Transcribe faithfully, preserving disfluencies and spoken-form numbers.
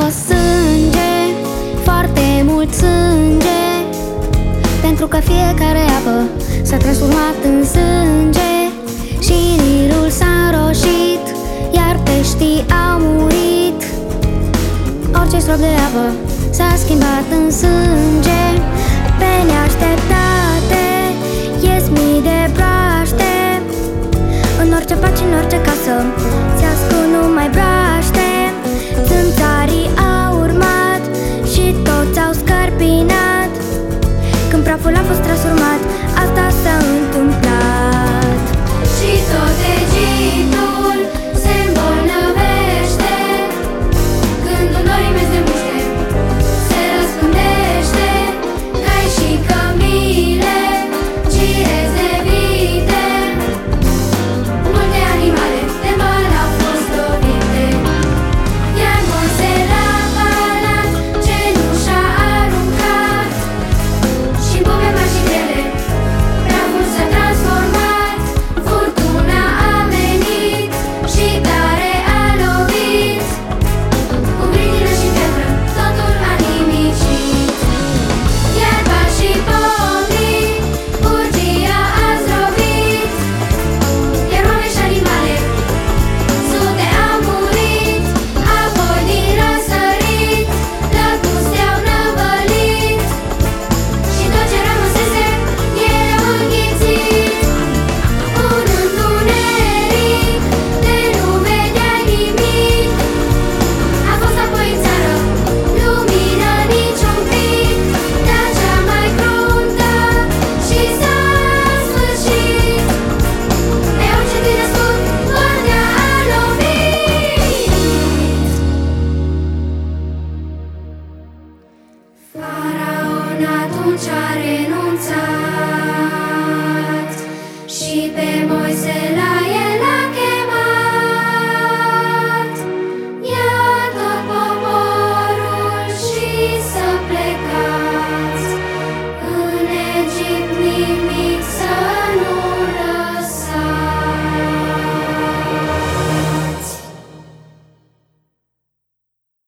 fost sânge, foarte mult sânge, pentru că fiecare apă s-a transformat în sânge. Și Nilul s-a înroșit, iar peștii au murit. Orice strop de apă s-a schimbat în sânge. Pe neașteptate ies mii de broaște. În orice pace, în orice casă se ascund numai broaște. Țânțarii au urmat și toți au scărpinat când praful a fost tras